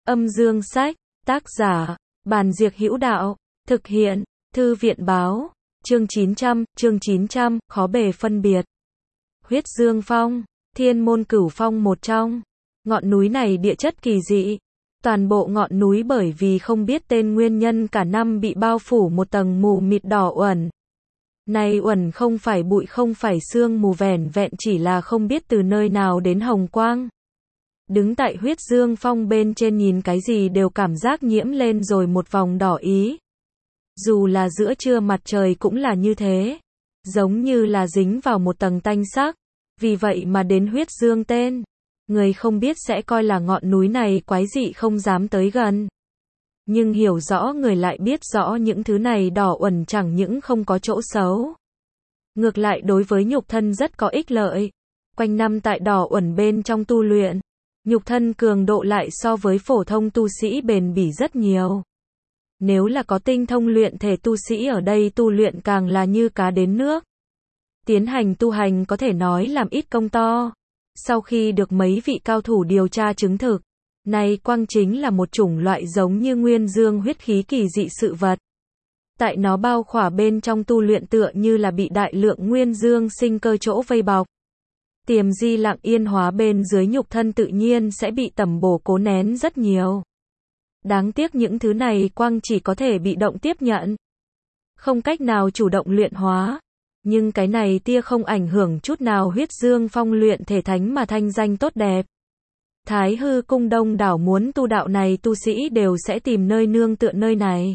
Âm dương sách, tác giả, Bàn Diệc Hữu Đạo, thực hiện, Thư viện Báo, chương 900, khó bề phân biệt. Huyết Dương Phong, Thiên Môn Cửu Phong một trong. Ngọn núi này địa chất kỳ dị. Toàn bộ ngọn núi bởi vì không biết tên nguyên nhân cả năm bị bao phủ một tầng mù mịt đỏ uẩn. Này uẩn không phải bụi không phải sương mù vẻn vẹn chỉ là không biết từ nơi nào đến hồng quang. Đứng tại Huyết Dương Phong bên trên nhìn cái gì đều cảm giác nhiễm lên rồi một vòng đỏ ý. Dù là giữa trưa mặt trời cũng là như thế. Giống như là dính vào một tầng tanh sắc. Vì vậy mà đến Huyết Dương tên. Người không biết sẽ coi là ngọn núi này quái dị không dám tới gần. Nhưng hiểu rõ người lại biết rõ những thứ này đỏ uẩn chẳng những không có chỗ xấu. Ngược lại đối với nhục thân rất có ích lợi. Quanh năm tại đỏ uẩn bên trong tu luyện. Nhục thân cường độ lại so với phổ thông tu sĩ bền bỉ rất nhiều. Nếu là có tinh thông luyện thể tu sĩ ở đây tu luyện càng là như cá đến nước. Tiến hành tu hành có thể nói làm ít công to. Sau khi được mấy vị cao thủ điều tra chứng thực, này quang chính là một chủng loại giống như nguyên dương huyết khí kỳ dị sự vật. Tại nó bao khỏa bên trong tu luyện tựa như là bị đại lượng nguyên dương sinh cơ chỗ vây bọc. Tiềm di lặng yên hóa bên dưới nhục thân tự nhiên sẽ bị tẩm bổ cố nén rất nhiều. Đáng tiếc những thứ này quang chỉ có thể bị động tiếp nhận. Không cách nào chủ động luyện hóa. Nhưng cái này tia không ảnh hưởng chút nào Huyết Dương Phong luyện thể thánh mà thanh danh tốt đẹp. Thái Hư Cung đông đảo muốn tu đạo này tu sĩ đều sẽ tìm nơi nương tựa nơi này.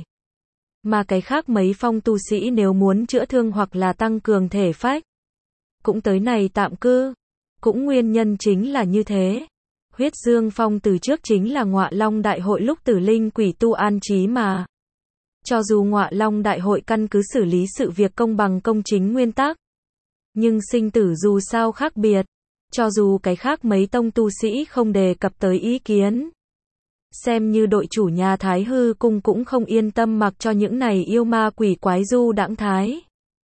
Mà cái khác mấy phong tu sĩ nếu muốn chữa thương hoặc là tăng cường thể phách, cũng tới này tạm cư. Cũng nguyên nhân chính là như thế. Huyết Dương Phong từ trước chính là Ngọa Long Đại hội lúc Tử Linh Quỷ tu an trí mà. Cho dù Ngọa Long Đại hội căn cứ xử lý sự việc công bằng công chính nguyên tắc, nhưng sinh tử dù sao khác biệt. Cho dù cái khác mấy tông tu sĩ không đề cập tới ý kiến, xem như đội chủ nhà Thái Hư Cung cũng không yên tâm mặc cho những này yêu ma quỷ quái du đãng thái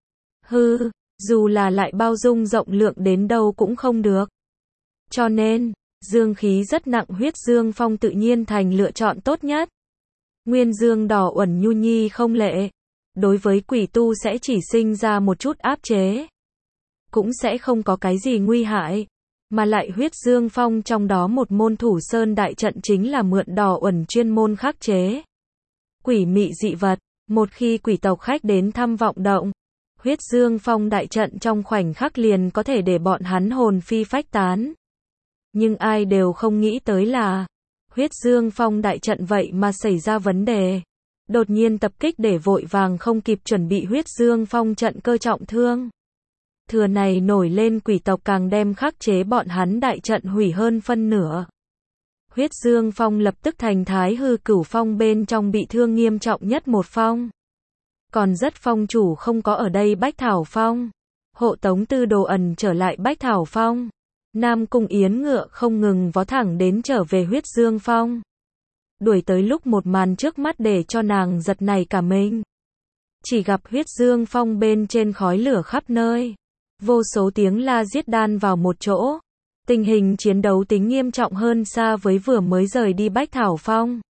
hư, dù là lại bao dung rộng lượng đến đâu cũng không được. Cho nên, dương khí rất nặng Huyết Dương Phong tự nhiên thành lựa chọn tốt nhất. Nguyên dương đỏ uẩn nhu nhi không lệ. Đối với quỷ tu sẽ chỉ sinh ra một chút áp chế. Cũng sẽ không có cái gì nguy hại. Mà lại Huyết Dương Phong trong đó một môn thủ sơn đại trận chính là mượn đỏ uẩn chuyên môn khắc chế quỷ mị dị vật. Một khi quỷ tộc khách đến thăm vọng động, Huyết Dương Phong đại trận trong khoảnh khắc liền có thể để bọn hắn hồn phi phách tán. Nhưng ai đều không nghĩ tới là Huyết Dương Phong đại trận vậy mà xảy ra vấn đề. Đột nhiên tập kích để vội vàng không kịp chuẩn bị Huyết Dương Phong trận cơ trọng thương. Thừa này nổi lên quỷ tộc càng đem khắc chế bọn hắn đại trận hủy hơn phân nửa. Huyết Dương Phong lập tức thành Thái Hư Cửu Phong bên trong bị thương nghiêm trọng nhất một phong. Còn rất phong chủ không có ở đây Bách Thảo Phong. Hộ tống Tư Đồ ẩn trở lại Bách Thảo Phong. Nam Cung Yến ngựa không ngừng vó thẳng đến trở về Huyết Dương Phong. Đuổi tới lúc một màn trước mắt để cho nàng giật nảy cả mình. Chỉ gặp Huyết Dương Phong bên trên khói lửa khắp nơi. Vô số tiếng la giết đan vào một chỗ. Tình hình chiến đấu tính nghiêm trọng hơn xa với vừa mới rời đi Bách Thảo Phong.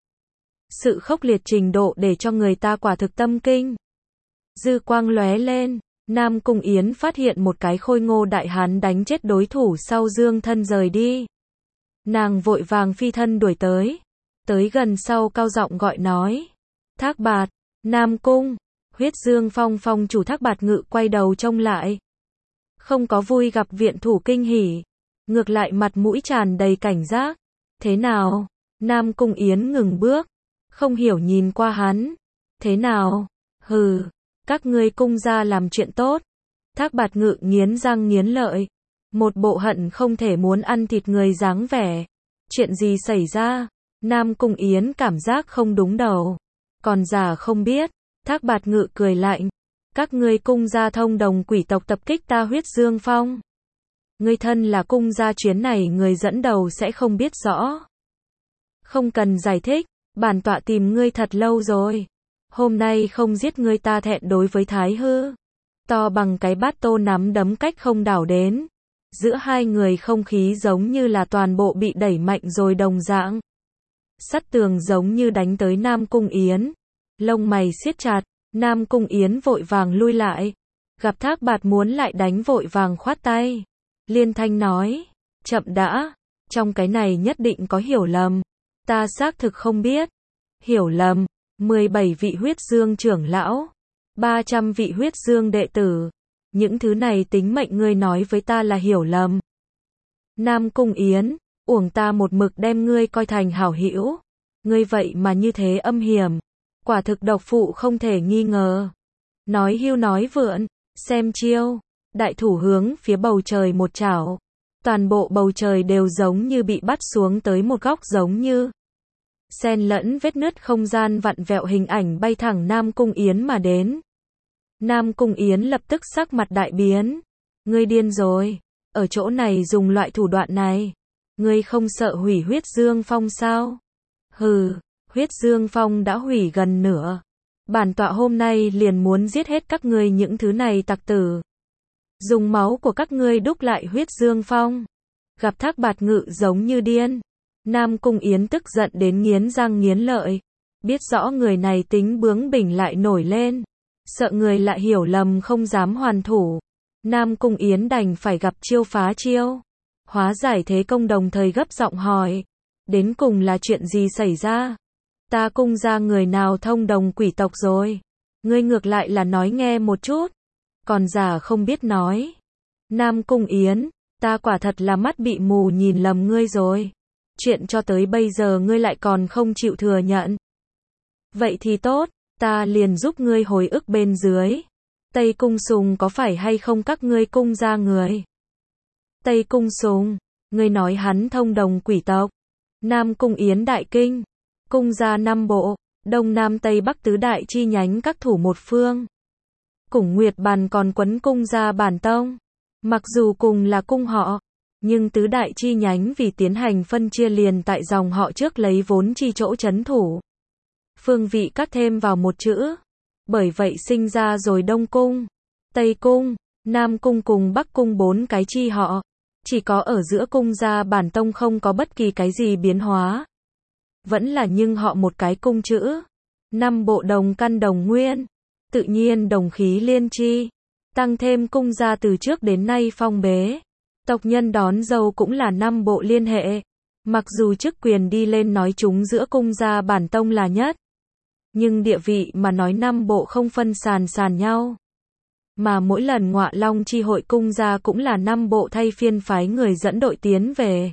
Sự khốc liệt trình độ để cho người ta quả thực tâm kinh. Dư quang lóe lên. Nam Cung Yến phát hiện một cái khôi ngô đại hán đánh chết đối thủ sau dương thân rời đi. Nàng vội vàng phi thân đuổi tới. Tới gần sau cao giọng gọi nói. Thác Bạt, Nam Cung. Huyết Dương Phong phong chủ Thác Bạt Ngự quay đầu trông lại. Không có vui gặp viện thủ kinh hỉ. Ngược lại mặt mũi tràn đầy cảnh giác. Thế nào? Nam Cung Yến ngừng bước. Không hiểu nhìn qua hắn. Thế nào? Hừ. Các ngươi cung gia làm chuyện tốt. Thác Bạt Ngự nghiến răng nghiến lợi. Một bộ hận không thể muốn ăn thịt người dáng vẻ. Chuyện gì xảy ra? Nam Cung Yến cảm giác không đúng đầu. Còn già không biết. Thác Bạt Ngự cười lạnh. Các ngươi cung gia thông đồng quỷ tộc tập kích ta Huyết Dương Phong. Ngươi thân là cung gia chuyến này người dẫn đầu sẽ không biết rõ. Không cần giải thích. Bản tọa tìm ngươi thật lâu rồi. Hôm nay không giết ngươi ta thẹn đối với Thái Hư. To bằng cái bát tô nắm đấm cách không đảo đến. Giữa hai người không khí giống như là toàn bộ bị đẩy mạnh rồi đồng dạng. Sắt tường giống như đánh tới Nam Cung Yến. Lông mày siết chặt, Nam Cung Yến vội vàng lui lại. Gặp Thác Bạt muốn lại đánh vội vàng khoát tay. Liên thanh nói, chậm đã, trong cái này nhất định có hiểu lầm. Ta xác thực không biết. Hiểu lầm, 17 vị huyết dương trưởng lão, 300 vị huyết dương đệ tử. Những thứ này tính mệnh ngươi nói với ta là hiểu lầm. Nam Cung Yến, uổng ta một mực đem ngươi coi thành hảo hữu. Ngươi vậy mà như thế âm hiểm. Quả thực độc phụ không thể nghi ngờ. Nói hưu nói vượn, xem chiêu. Đại thủ hướng phía bầu trời một chảo. Toàn bộ bầu trời đều giống như bị bắt xuống tới một góc, giống như xen lẫn vết nứt không gian vặn vẹo, hình ảnh bay thẳng Nam Cung Yến mà đến. Nam Cung Yến lập tức sắc mặt đại biến. Ngươi điên rồi, ở chỗ này dùng loại thủ đoạn này. Ngươi không sợ hủy huyết dương phong sao? Hừ, huyết dương phong đã hủy gần nửa. Bản tọa hôm nay liền muốn giết hết các ngươi những thứ này tặc tử. Dùng máu của các ngươi đúc lại huyết dương phong. Gặp Thác Bạt Ngự giống như điên. Nam Cung Yến tức giận đến nghiến răng nghiến lợi. Biết rõ người này tính bướng bỉnh lại nổi lên. Sợ người lại hiểu lầm không dám hoàn thủ. Nam Cung Yến đành phải gặp chiêu phá chiêu. Hóa giải thế công, đồng thời gấp giọng hỏi. Đến cùng là chuyện gì xảy ra? Ta cung ra người nào thông đồng quỷ tộc rồi? Ngươi ngược lại là nói nghe một chút. Còn giả không biết nói. Nam Cung Yến, ta quả thật là mắt bị mù nhìn lầm ngươi rồi. Chuyện cho tới bây giờ ngươi lại còn không chịu thừa nhận. Vậy thì tốt, ta liền giúp ngươi hồi ức bên dưới. Tây Cung Sùng có phải hay không các ngươi cung ra người? Tây Cung Sùng, ngươi nói hắn thông đồng quỷ tộc. Nam Cung Yến đại kinh. Cung ra 5 bộ, Đông Nam Tây Bắc tứ đại chi nhánh các thủ một phương. Củng Nguyệt Bàn còn quấn cung ra bản tông. Mặc dù cùng là cung họ, nhưng tứ đại chi nhánh vì tiến hành phân chia liền tại dòng họ trước lấy vốn chi chỗ trấn thủ. Phương vị cắt thêm vào một chữ. Bởi vậy sinh ra rồi Đông Cung, Tây Cung, Nam Cung cùng Bắc Cung 4 cái chi họ. Chỉ có ở giữa cung gia bản tông không có bất kỳ cái gì biến hóa. Vẫn là nhưng họ một cái cung chữ. 5 bộ đồng căn đồng nguyên. Tự nhiên đồng khí liên chi. Tăng thêm cung gia từ trước đến nay phong bế. Tộc nhân đón dâu cũng là 5 bộ liên hệ. Mặc dù chức quyền đi lên nói chúng giữa cung gia bản tông là nhất. Nhưng địa vị mà nói 5 bộ không phân sàn nhau. Mà mỗi lần Ngọa Long chi hội cung gia cũng là 5 bộ thay phiên phái người dẫn đội tiến về.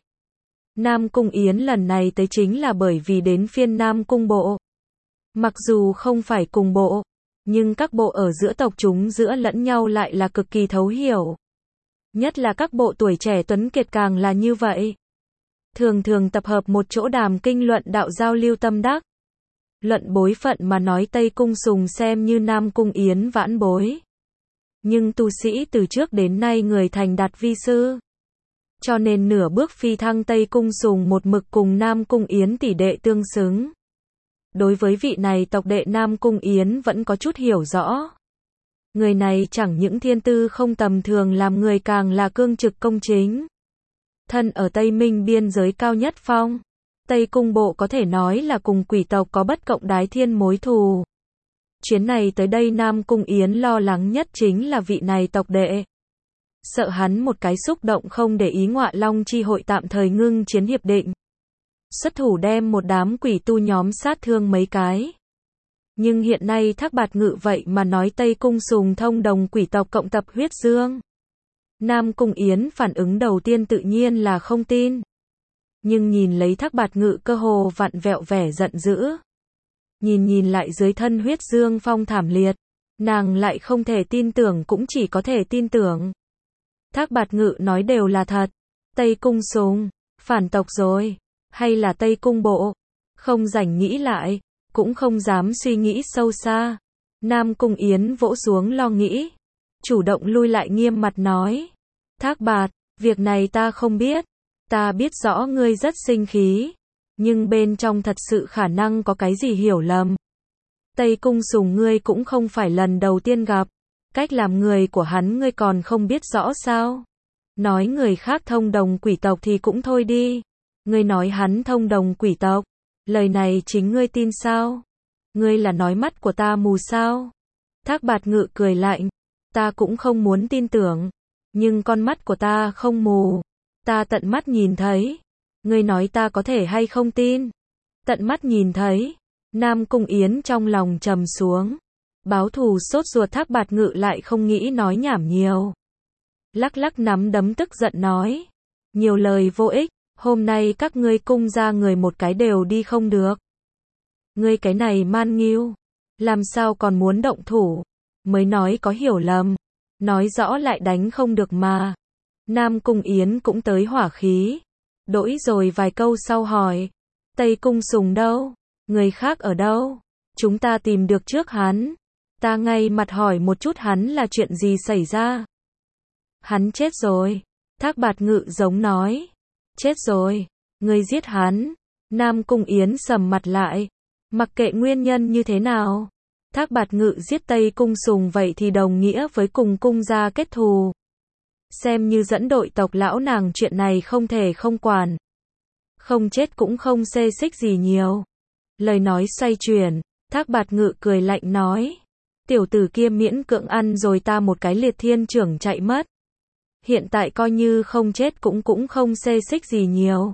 Nam Cung Yến lần này tới chính là bởi vì đến phiên Nam Cung bộ. Mặc dù không phải cùng bộ, nhưng các bộ ở giữa tộc chúng giữa lẫn nhau lại là cực kỳ thấu hiểu. Nhất là các bộ tuổi trẻ tuấn kiệt càng là như vậy. Thường thường tập hợp một chỗ đàm kinh luận đạo, giao lưu tâm đắc. Luận bối phận mà nói Tây Cung Sùng xem như Nam Cung Yến vãn bối. Nhưng tu sĩ từ trước đến nay người thành đạt vi sư. Cho nên nửa bước phi thăng Tây Cung Sùng một mực cùng Nam Cung Yến tỷ đệ tương xứng. Đối với vị này tộc đệ Nam Cung Yến vẫn có chút hiểu rõ. Người này chẳng những thiên tư không tầm thường, làm người càng là cương trực công chính. Thân ở Tây Minh biên giới cao nhất phong. Tây Cung bộ có thể nói là cùng quỷ tộc có bất cộng đái thiên mối thù. Chuyến này tới đây Nam Cung Yến lo lắng nhất chính là vị này tộc đệ. Sợ hắn một cái xúc động không để ý Ngọa Long chi hội tạm thời ngưng chiến hiệp định. Xuất thủ đem một đám quỷ tu nhóm sát thương mấy cái. Nhưng hiện nay Thác Bạt Ngự vậy mà nói Tây Cung Sùng thông đồng quỷ tộc cộng tập huyết dương. Nam Cung Yến phản ứng đầu tiên tự nhiên là không tin. Nhưng nhìn lấy Thác Bạt Ngự cơ hồ vặn vẹo vẻ giận dữ. Nhìn lại dưới thân huyết dương phong thảm liệt. Nàng lại không thể tin tưởng, cũng chỉ có thể tin tưởng. Thác Bạt Ngự nói đều là thật. Tây Cung Sùng, phản tộc rồi. Hay là Tây Cung bộ. Không rảnh nghĩ lại. Cũng không dám suy nghĩ sâu xa. Nam Cung Yến vỗ xuống lo nghĩ. Chủ động lui lại nghiêm mặt nói. Thác Bạt, việc này ta không biết. Ta biết rõ ngươi rất sinh khí. Nhưng bên trong thật sự khả năng có cái gì hiểu lầm. Tây Cung Sùng ngươi cũng không phải lần đầu tiên gặp. Cách làm người của hắn ngươi còn không biết rõ sao. Nói người khác thông đồng quỷ tộc thì cũng thôi đi. Ngươi nói hắn thông đồng quỷ tộc. Lời này chính ngươi tin sao? Ngươi là nói mắt của ta mù sao? Thác Bạt Ngự cười lạnh, ta cũng không muốn tin tưởng, nhưng con mắt của ta không mù, ta tận mắt nhìn thấy. Ngươi nói ta có thể hay không tin? Tận mắt nhìn thấy. Nam Cung Yến trong lòng trầm xuống. Báo thù sốt ruột Thác Bạt Ngự lại không nghĩ nói nhảm nhiều. Lắc lắc nắm đấm tức giận nói. Nhiều lời vô ích, hôm nay các ngươi cung ra người một cái đều đi không được. Ngươi cái này man nghiêu, làm sao còn muốn động thủ, mới nói có hiểu lầm, nói rõ lại đánh không được mà. Nam Cung Yến cũng tới hỏa khí, đỗi rồi vài câu sau hỏi, Tây Cung Sùng đâu, người khác ở đâu, chúng ta tìm được trước hắn, ta ngay mặt hỏi một chút hắn là chuyện gì xảy ra. Hắn chết rồi, Thác Bạt Ngự giống nói, chết rồi, ngươi giết hắn. Nam Cung Yến sầm mặt lại, mặc kệ nguyên nhân như thế nào, Thác Bạt Ngự giết Tây Cung Sùng vậy thì đồng nghĩa với cùng cung gia kết thù. Xem như dẫn đội tộc lão nàng chuyện này không thể không quản. Không chết cũng không xê xích gì nhiều. Lời nói xoay chuyển, Thác Bạt Ngự cười lạnh nói. Tiểu tử kia miễn cưỡng ăn rồi ta một cái liệt thiên trưởng chạy mất. Hiện tại coi như không chết cũng không xê xích gì nhiều.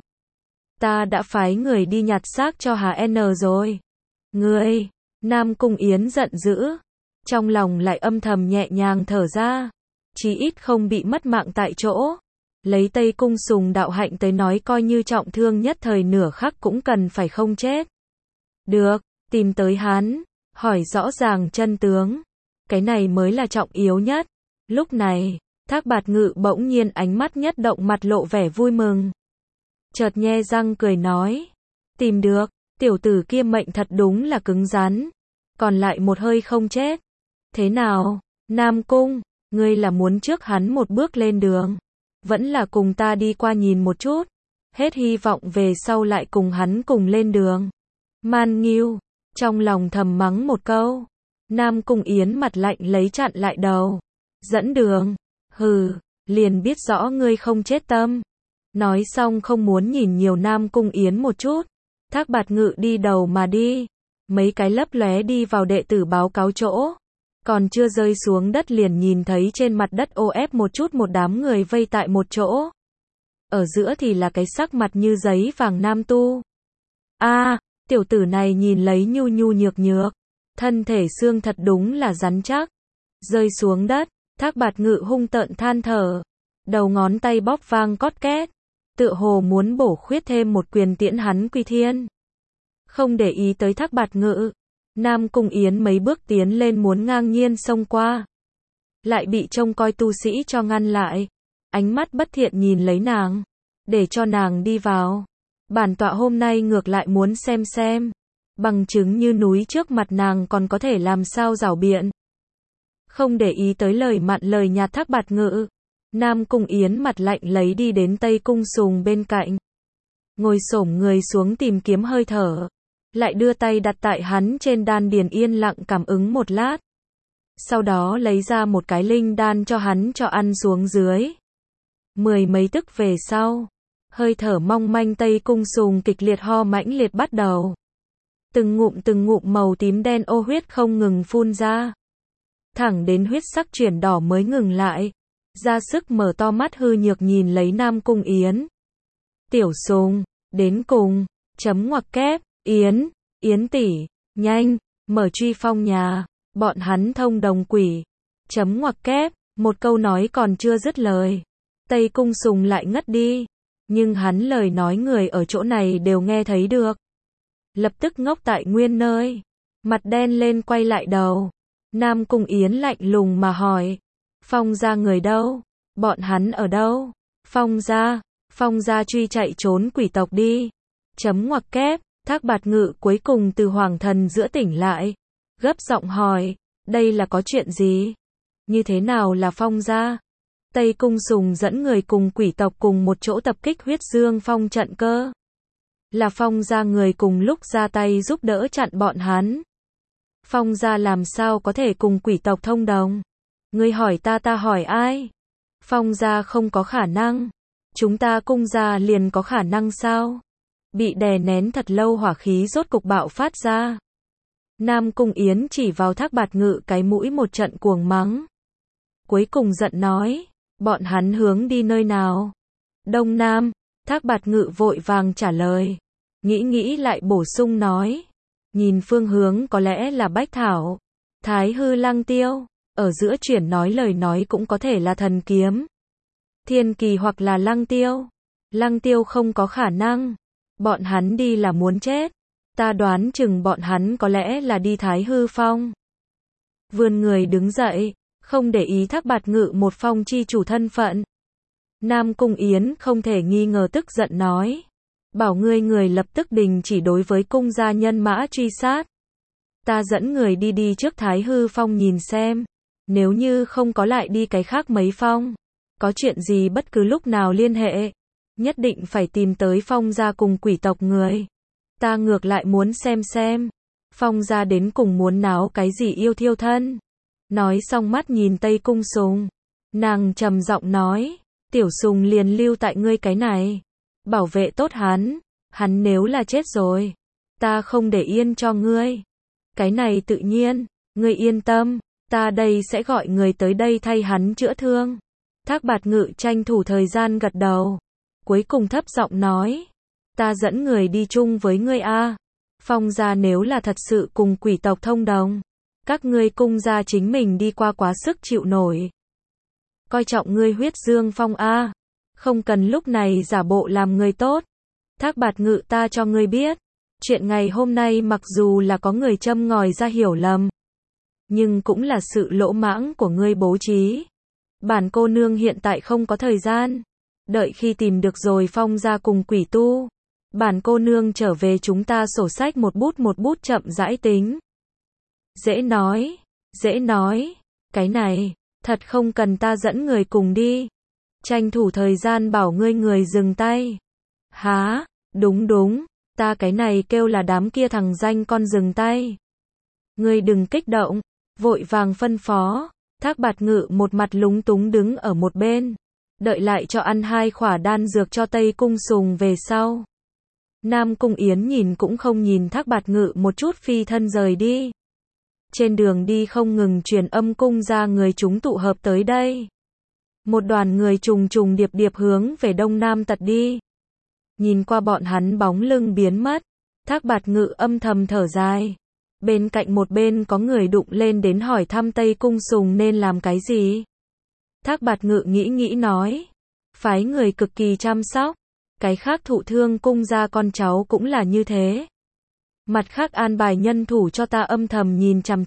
Ta đã phái người đi nhặt xác cho Hà N rồi. Ngươi, Nam Cung Yến giận dữ. Trong lòng lại âm thầm nhẹ nhàng thở ra. Chí ít không bị mất mạng tại chỗ. Lấy Tây Cung Sùng đạo hạnh tới nói coi như trọng thương nhất thời nửa khắc cũng cần phải không chết. Được, tìm tới hắn, hỏi rõ ràng chân tướng. Cái này mới là trọng yếu nhất. Lúc này, Thác Bạt Ngự bỗng nhiên ánh mắt nhất động mặt lộ vẻ vui mừng. Chợt nhe răng cười nói. Tìm được, tiểu tử kia mệnh thật đúng là cứng rắn. Còn lại một hơi không chết. Thế nào, Nam Cung, ngươi là muốn trước hắn một bước lên đường. Vẫn là cùng ta đi qua nhìn một chút. Hết hy vọng về sau lại cùng hắn cùng lên đường. Man nghiêu, trong lòng thầm mắng một câu. Nam Cung Yến mặt lạnh lấy chặn lại đầu. Dẫn đường, hừ, liền biết rõ ngươi không chết tâm. Nói xong không muốn nhìn nhiều Nam Cung Yến một chút. Thác Bạt Ngự đi đầu mà đi. Mấy cái lấp lóe đi vào đệ tử báo cáo chỗ. Còn chưa rơi xuống đất liền nhìn thấy trên mặt đất ô ép một chút một đám người vây tại một chỗ. Ở giữa thì là cái sắc mặt như giấy vàng nam tu. Tiểu tử này nhìn lấy nhu nhu nhược nhược. Thân thể xương thật đúng là rắn chắc. Rơi xuống đất, Thác Bạt Ngự hung tợn than thở. Đầu ngón tay bóp vang cót két. Tựa hồ muốn bổ khuyết thêm một quyền tiễn hắn quy thiên. Không để ý tới Thác Bạt Ngự. Nam Cung Yến mấy bước tiến lên muốn ngang nhiên xông qua. Lại bị trông coi tu sĩ cho ngăn lại. Ánh mắt bất thiện nhìn lấy nàng. Để cho nàng đi vào. Bản tọa hôm nay ngược lại muốn xem. Bằng chứng như núi trước mặt nàng còn có thể làm sao giảo biện. Không để ý tới lời mặn lời nhạt Thác Bạt Ngự. Nam Cung Yến mặt lạnh lấy đi đến Tây Cung Sùng bên cạnh. Ngồi xổm người xuống tìm kiếm hơi thở. Lại đưa tay đặt tại hắn trên đan điền yên lặng cảm ứng một lát. Sau đó lấy ra một cái linh đan cho hắn cho ăn xuống dưới. Mười mấy tức về sau. Hơi thở mong manh Tây Cung Sùng kịch liệt ho mãnh liệt bắt đầu. Từng ngụm màu tím đen ô huyết không ngừng phun ra. Thẳng đến huyết sắc chuyển đỏ mới ngừng lại. Ra sức mở to mắt hư nhược nhìn lấy Nam Cung Yến. Tiểu Sùng, đến cùng, chấm ngoặc kép, Yến tỷ, nhanh, mở truy phong nhà, bọn hắn thông đồng quỷ. Chấm ngoặc kép, một câu nói còn chưa dứt lời. Tây Cung Sùng lại ngất đi. Nhưng hắn lời nói người ở chỗ này đều nghe thấy được. Lập tức ngốc tại nguyên nơi. Mặt đen lên quay lại đầu. Nam Cung Yến lạnh lùng mà hỏi. Phong gia người đâu? Bọn hắn ở đâu? Phong gia truy chạy trốn quỷ tộc đi. Chấm ngoặc kép, Thác Bạt Ngự cuối cùng từ hoàng thần giữa tỉnh lại. Gấp giọng hỏi, đây là có chuyện gì? Như thế nào là Phong gia? Tây Cung Sùng dẫn người cùng quỷ tộc cùng một chỗ tập kích Huyết Dương Phong trận cơ. Là Phong gia người cùng lúc ra tay giúp đỡ chặn bọn hắn. Phong gia làm sao có thể cùng quỷ tộc thông đồng? Ngươi hỏi ta hỏi ai? Phong gia không có khả năng. Chúng ta Cung gia liền có khả năng sao? Bị đè nén thật lâu hỏa khí rốt cục bạo phát ra. Nam Cung Yến chỉ vào Thác Bạt Ngự cái mũi một trận cuồng mắng. Cuối cùng giận nói, bọn hắn hướng đi nơi nào? Đông Nam, Thác Bạt Ngự vội vàng trả lời. Nghĩ lại bổ sung nói, nhìn phương hướng có lẽ là Bách Thảo, Thái Hư Lăng Tiêu, ở giữa chuyển nói lời nói cũng có thể là thần kiếm, Thiên Kỳ hoặc là Lăng Tiêu. Lăng Tiêu không có khả năng, bọn hắn đi là muốn chết, ta đoán chừng bọn hắn có lẽ là đi Thái Hư Phong. Vươn người đứng dậy, không để ý Thác Bạt Ngự một phong chi chủ thân phận. Nam Cung Yến không thể nghi ngờ tức giận nói, bảo ngươi người lập tức đình chỉ đối với cung gia nhân mã truy sát. Ta dẫn người đi trước Thái Hư Phong nhìn xem, nếu như không có lại đi cái khác mấy phong, có chuyện gì bất cứ lúc nào liên hệ, nhất định phải tìm tới Phong gia cùng quỷ tộc người. Ta ngược lại muốn xem, Phong gia đến cùng muốn náo cái gì yêu thiêu thân. Nói xong mắt nhìn Tây Cung Sùng, nàng trầm giọng nói, Tiểu Sùng liền lưu tại ngươi cái này, bảo vệ tốt hắn nếu là chết rồi, ta không để yên cho ngươi. Cái này tự nhiên, ngươi yên tâm, ta đây sẽ gọi người tới đây thay hắn chữa thương. Thác Bạt Ngự tranh thủ thời gian gật đầu, cuối cùng thấp giọng nói, ta dẫn người đi chung với ngươi a. Phong gia nếu là thật sự cùng quỷ tộc thông đồng, các ngươi cung gia chính mình đi qua quá sức chịu nổi. Coi trọng ngươi Huyết Dương Phong a, không cần lúc này giả bộ làm người tốt. Thác Bạt Ngự ta cho ngươi biết, chuyện ngày hôm nay mặc dù là có người châm ngòi ra hiểu lầm, nhưng cũng là sự lỗ mãng của ngươi bố trí. Bản cô nương hiện tại không có thời gian, đợi khi tìm được rồi Phong gia cùng quỷ tu, bản cô nương trở về chúng ta sổ sách một bút chậm rãi tính. Dễ nói, cái này, thật không cần ta dẫn người cùng đi. Tranh thủ thời gian bảo ngươi người dừng tay. Há, đúng, ta cái này kêu là đám kia thằng danh con dừng tay. Ngươi đừng kích động, vội vàng phân phó. Thác Bạt Ngự một mặt lúng túng đứng ở một bên, đợi lại cho ăn 2 khỏa đan dược cho Tây Cung Sùng về sau. Nam Cung Yến nhìn cũng không nhìn Thác Bạt Ngự một chút phi thân rời đi. Trên đường đi không ngừng truyền âm cung ra người chúng tụ hợp tới đây. Một đoàn người trùng điệp hướng về đông nam tật đi. Nhìn qua bọn hắn bóng lưng biến mất, Thác Bạt Ngự âm thầm thở dài. Bên cạnh một bên có người đụng lên đến hỏi thăm Tây Cung Sùng nên làm cái gì. Thác Bạt Ngự nghĩ nói, phái người cực kỳ chăm sóc, cái khác thụ thương cung gia con cháu cũng là như thế. Mặt khác an bài nhân thủ cho ta âm thầm nhìn chằm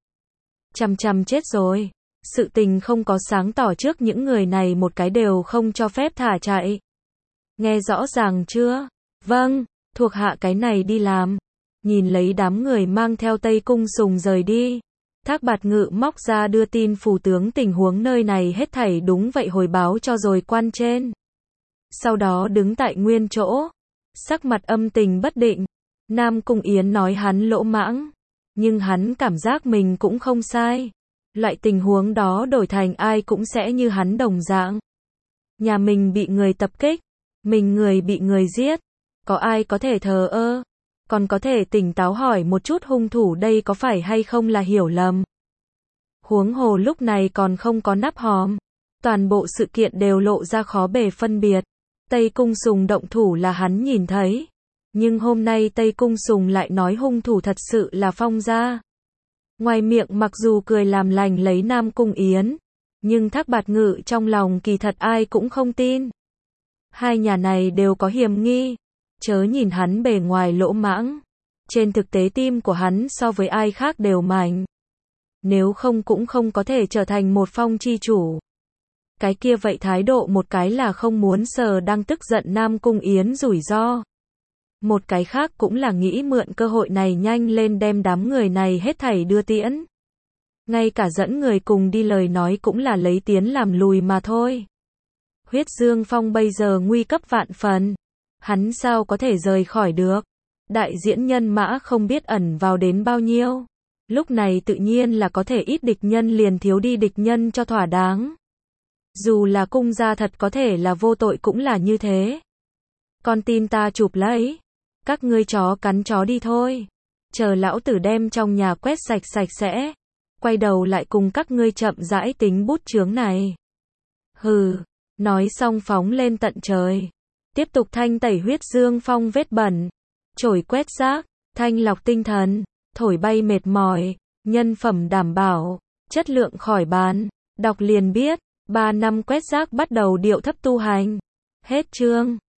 chằm chết rồi. Sự tình không có sáng tỏ trước những người này một cái đều không cho phép thả chạy. Nghe rõ ràng chưa? Vâng, thuộc hạ cái này đi làm. Nhìn lấy đám người mang theo Tây Cung Sùng rời đi, Thác Bạt Ngự móc ra đưa tin phủ tướng tình huống nơi này hết thảy đúng vậy hồi báo cho rồi quan trên. Sau đó đứng tại nguyên chỗ, sắc mặt âm tình bất định. Nam Cung Yến nói hắn lỗ mãng, nhưng hắn cảm giác mình cũng không sai. Loại tình huống đó đổi thành ai cũng sẽ như hắn đồng dạng. Nhà mình bị người tập kích, mình người bị người giết, có ai có thể thờ ơ, còn có thể tỉnh táo hỏi một chút hung thủ đây có phải hay không là hiểu lầm. Huống hồ lúc này còn không có nắp hòm, toàn bộ sự kiện đều lộ ra khó bề phân biệt. Tây Cung Sùng động thủ là hắn nhìn thấy, nhưng hôm nay Tây Cung Sùng lại nói hung thủ thật sự là Phong gia. Ngoài miệng mặc dù cười làm lành lấy Nam Cung Yến, nhưng Thác Bạt Ngự trong lòng kỳ thật ai cũng không tin. Hai nhà này đều có hiểm nghi, chớ nhìn hắn bề ngoài lỗ mãng, trên thực tế tim của hắn so với ai khác đều mạnh. Nếu không cũng không có thể trở thành một phong chi chủ. Cái kia vậy thái độ một cái là không muốn sờ đang tức giận Nam Cung Yến rủi ro. Một cái khác cũng là nghĩ mượn cơ hội này nhanh lên đem đám người này hết thảy đưa tiễn. Ngay cả dẫn người cùng đi lời nói cũng là lấy tiến làm lùi mà thôi. Huyết Dương Phong bây giờ nguy cấp vạn phần. Hắn sao có thể rời khỏi được. Đại diễn nhân mã không biết ẩn vào đến bao nhiêu. Lúc này tự nhiên là có thể ít địch nhân liền thiếu đi địch nhân cho thỏa đáng. Dù là cung gia thật có thể là vô tội cũng là như thế. Con tin ta chụp lấy. Các ngươi chó cắn chó đi thôi. Chờ lão tử đem trong nhà quét sạch sạch sẽ. Quay đầu lại cùng các ngươi chậm rãi tính bút chướng này. Hừ. Nói xong phóng lên tận trời. Tiếp tục thanh tẩy Huyết Dương Phong vết bẩn. Chổi quét rác. Thanh lọc tinh thần. Thổi bay mệt mỏi. Nhân phẩm đảm bảo. Chất lượng khỏi bàn. Đọc liền biết. 3 năm quét rác bắt đầu điệu thấp tu hành. Hết chương.